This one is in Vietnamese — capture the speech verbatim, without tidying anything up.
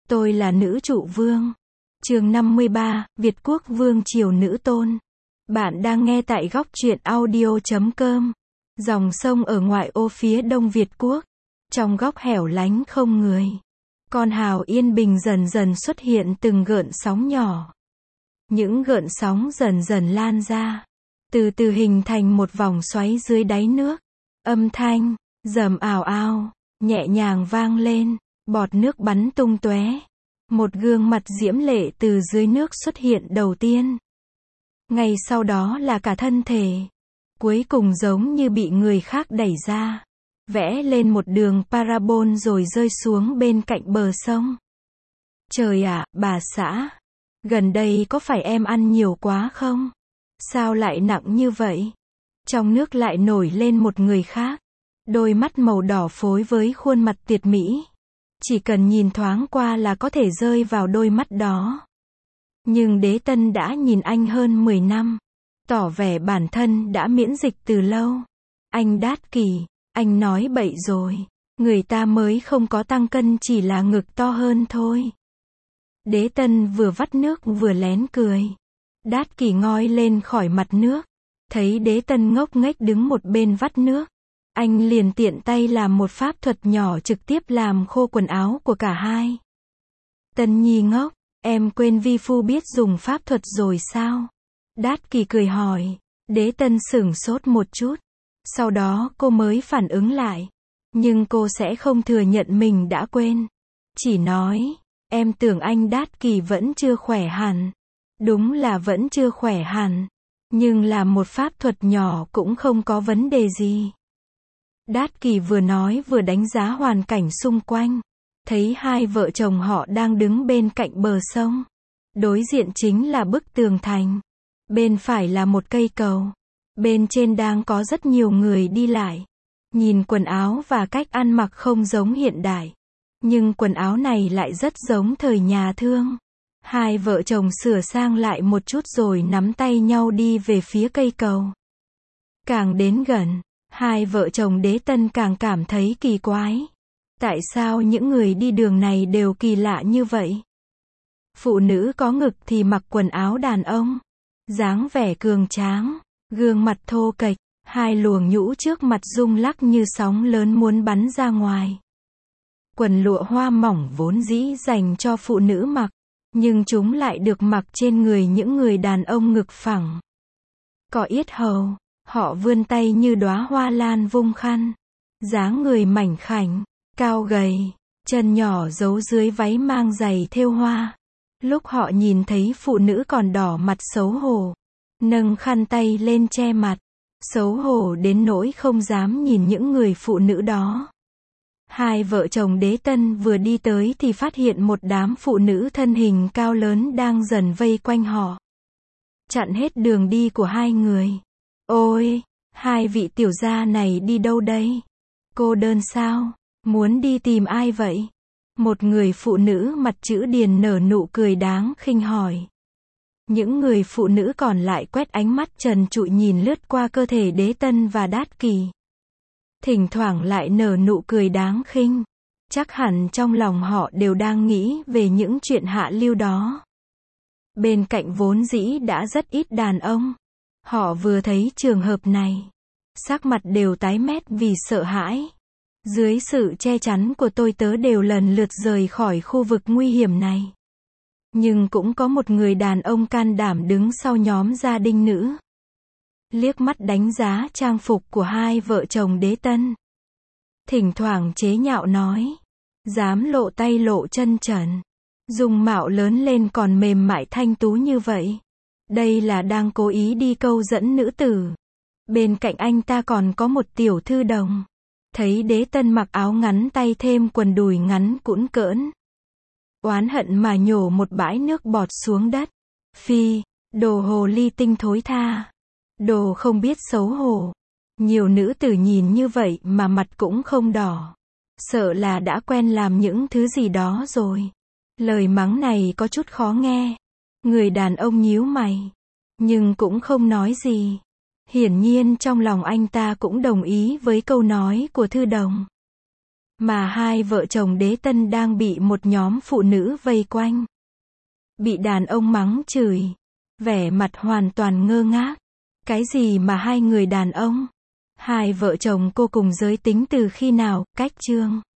Tôi là nữ trụ vương. Chương năm mươi ba, Việt Quốc Vương triều nữ tôn. Bạn đang nghe tại góc truyện audio chấm com. Dòng sông ở ngoại ô phía đông Việt Quốc. Trong góc hẻo lánh không người. Con hào yên bình dần dần xuất hiện từng gợn sóng nhỏ. Những gợn sóng dần dần lan ra. Từ từ hình thành một vòng xoáy dưới đáy nước. Âm thanh, rầm ào ào, nhẹ nhàng vang lên. Bọt nước bắn tung tóe. Một gương mặt diễm lệ từ dưới nước xuất hiện đầu tiên. Ngay sau đó là cả thân thể. Cuối cùng giống như bị người khác đẩy ra. Vẽ lên một đường parabol rồi rơi xuống bên cạnh bờ sông. Trời ạ, bà xã. Gần đây có phải em ăn nhiều quá không? Sao lại nặng như vậy? Trong nước lại nổi lên một người khác. Đôi mắt màu đỏ phối với khuôn mặt tuyệt mỹ. Chỉ cần nhìn thoáng qua là có thể rơi vào đôi mắt đó. Nhưng Đế Tân đã nhìn anh hơn mười năm. Tỏ vẻ bản thân đã miễn dịch từ lâu. Anh Đát Kỷ, anh nói bậy rồi. Người ta mới không có tăng cân, chỉ là ngực to hơn thôi. Đế Tân vừa vắt nước vừa lén cười. Đát Kỷ ngoi lên khỏi mặt nước. Thấy Đế Tân ngốc nghếch đứng một bên vắt nước. Anh liền tiện tay làm một pháp thuật nhỏ trực tiếp làm khô quần áo của cả hai. Tân Nhi ngốc, em quên vi phu biết dùng pháp thuật rồi sao? Đát Kỷ cười hỏi. Đế Tân sửng sốt một chút. Sau đó cô mới phản ứng lại. Nhưng cô sẽ không thừa nhận mình đã quên. Chỉ nói, em tưởng anh Đát Kỷ vẫn chưa khỏe hẳn. Đúng là vẫn chưa khỏe hẳn. Nhưng làm một pháp thuật nhỏ cũng không có vấn đề gì. Đát Kỷ vừa nói vừa đánh giá hoàn cảnh xung quanh. Thấy hai vợ chồng họ đang đứng bên cạnh bờ sông. Đối diện chính là bức tường thành. Bên phải là một cây cầu. Bên trên đang có rất nhiều người đi lại. Nhìn quần áo và cách ăn mặc không giống hiện đại. Nhưng quần áo này lại rất giống thời nhà Thương. Hai vợ chồng sửa sang lại một chút rồi nắm tay nhau đi về phía cây cầu. Càng đến gần, hai vợ chồng Đế Tân càng cảm thấy kỳ quái. Tại sao những người đi đường này đều kỳ lạ như vậy? Phụ nữ có ngực thì mặc quần áo đàn ông. Dáng vẻ cường tráng, gương mặt thô kệch, hai luồng nhũ trước mặt rung lắc như sóng lớn muốn bắn ra ngoài. Quần lụa hoa mỏng vốn dĩ dành cho phụ nữ mặc, nhưng chúng lại được mặc trên người những người đàn ông ngực phẳng. Có yết hầu, họ vươn tay như đóa hoa lan vung khăn. Dáng người mảnh khảnh, cao gầy, chân nhỏ giấu dưới váy mang giày thêu hoa. Lúc họ nhìn thấy phụ nữ còn đỏ mặt xấu hổ, nâng khăn tay lên che mặt, xấu hổ đến nỗi không dám nhìn những người phụ nữ đó. Hai vợ chồng Đế Tân vừa đi tới thì phát hiện một đám phụ nữ thân hình cao lớn đang dần vây quanh họ. Chặn hết đường đi của hai người. Ôi, hai vị tiểu gia này đi đâu đây? Cô đơn sao? Muốn đi tìm ai vậy? Một người phụ nữ mặt chữ điền nở nụ cười đáng khinh hỏi. Những người phụ nữ còn lại quét ánh mắt trần trụi nhìn lướt qua cơ thể Đế Tân và Đát Kỷ. Thỉnh thoảng lại nở nụ cười đáng khinh. Chắc hẳn trong lòng họ đều đang nghĩ về những chuyện hạ lưu đó. Bên cạnh vốn dĩ đã rất ít đàn ông. Họ vừa thấy trường hợp này. Sắc mặt đều tái mét vì sợ hãi. Dưới sự che chắn của tôi tớ đều lần lượt rời khỏi khu vực nguy hiểm này. Nhưng cũng có một người đàn ông can đảm đứng sau nhóm gia đình nữ. Liếc mắt đánh giá trang phục của hai vợ chồng Đế Tân. Thỉnh thoảng chế nhạo nói. Dám lộ tay lộ chân trần. Dung mạo lớn lên còn mềm mại thanh tú như vậy. Đây là đang cố ý đi câu dẫn nữ tử. Bên cạnh anh ta còn có một tiểu thư đồng. Thấy Đế Tân mặc áo ngắn tay thêm quần đùi ngắn cũn cỡn. Oán hận mà nhổ một bãi nước bọt xuống đất. Phi, đồ hồ ly tinh thối tha. Đồ không biết xấu hổ. Nhiều nữ tử nhìn như vậy mà mặt cũng không đỏ. Sợ là đã quen làm những thứ gì đó rồi. Lời mắng này có chút khó nghe. Người đàn ông nhíu mày. Nhưng cũng không nói gì. Hiển nhiên trong lòng anh ta cũng đồng ý với câu nói của thư đồng. mà hai vợ chồng Đế Tân đang bị một nhóm phụ nữ vây quanh. Bị đàn ông mắng chửi. Vẻ mặt hoàn toàn ngơ ngác. Cái gì mà hai người đàn ông? Hai vợ chồng cô cùng giới tính từ khi nào? Cách chương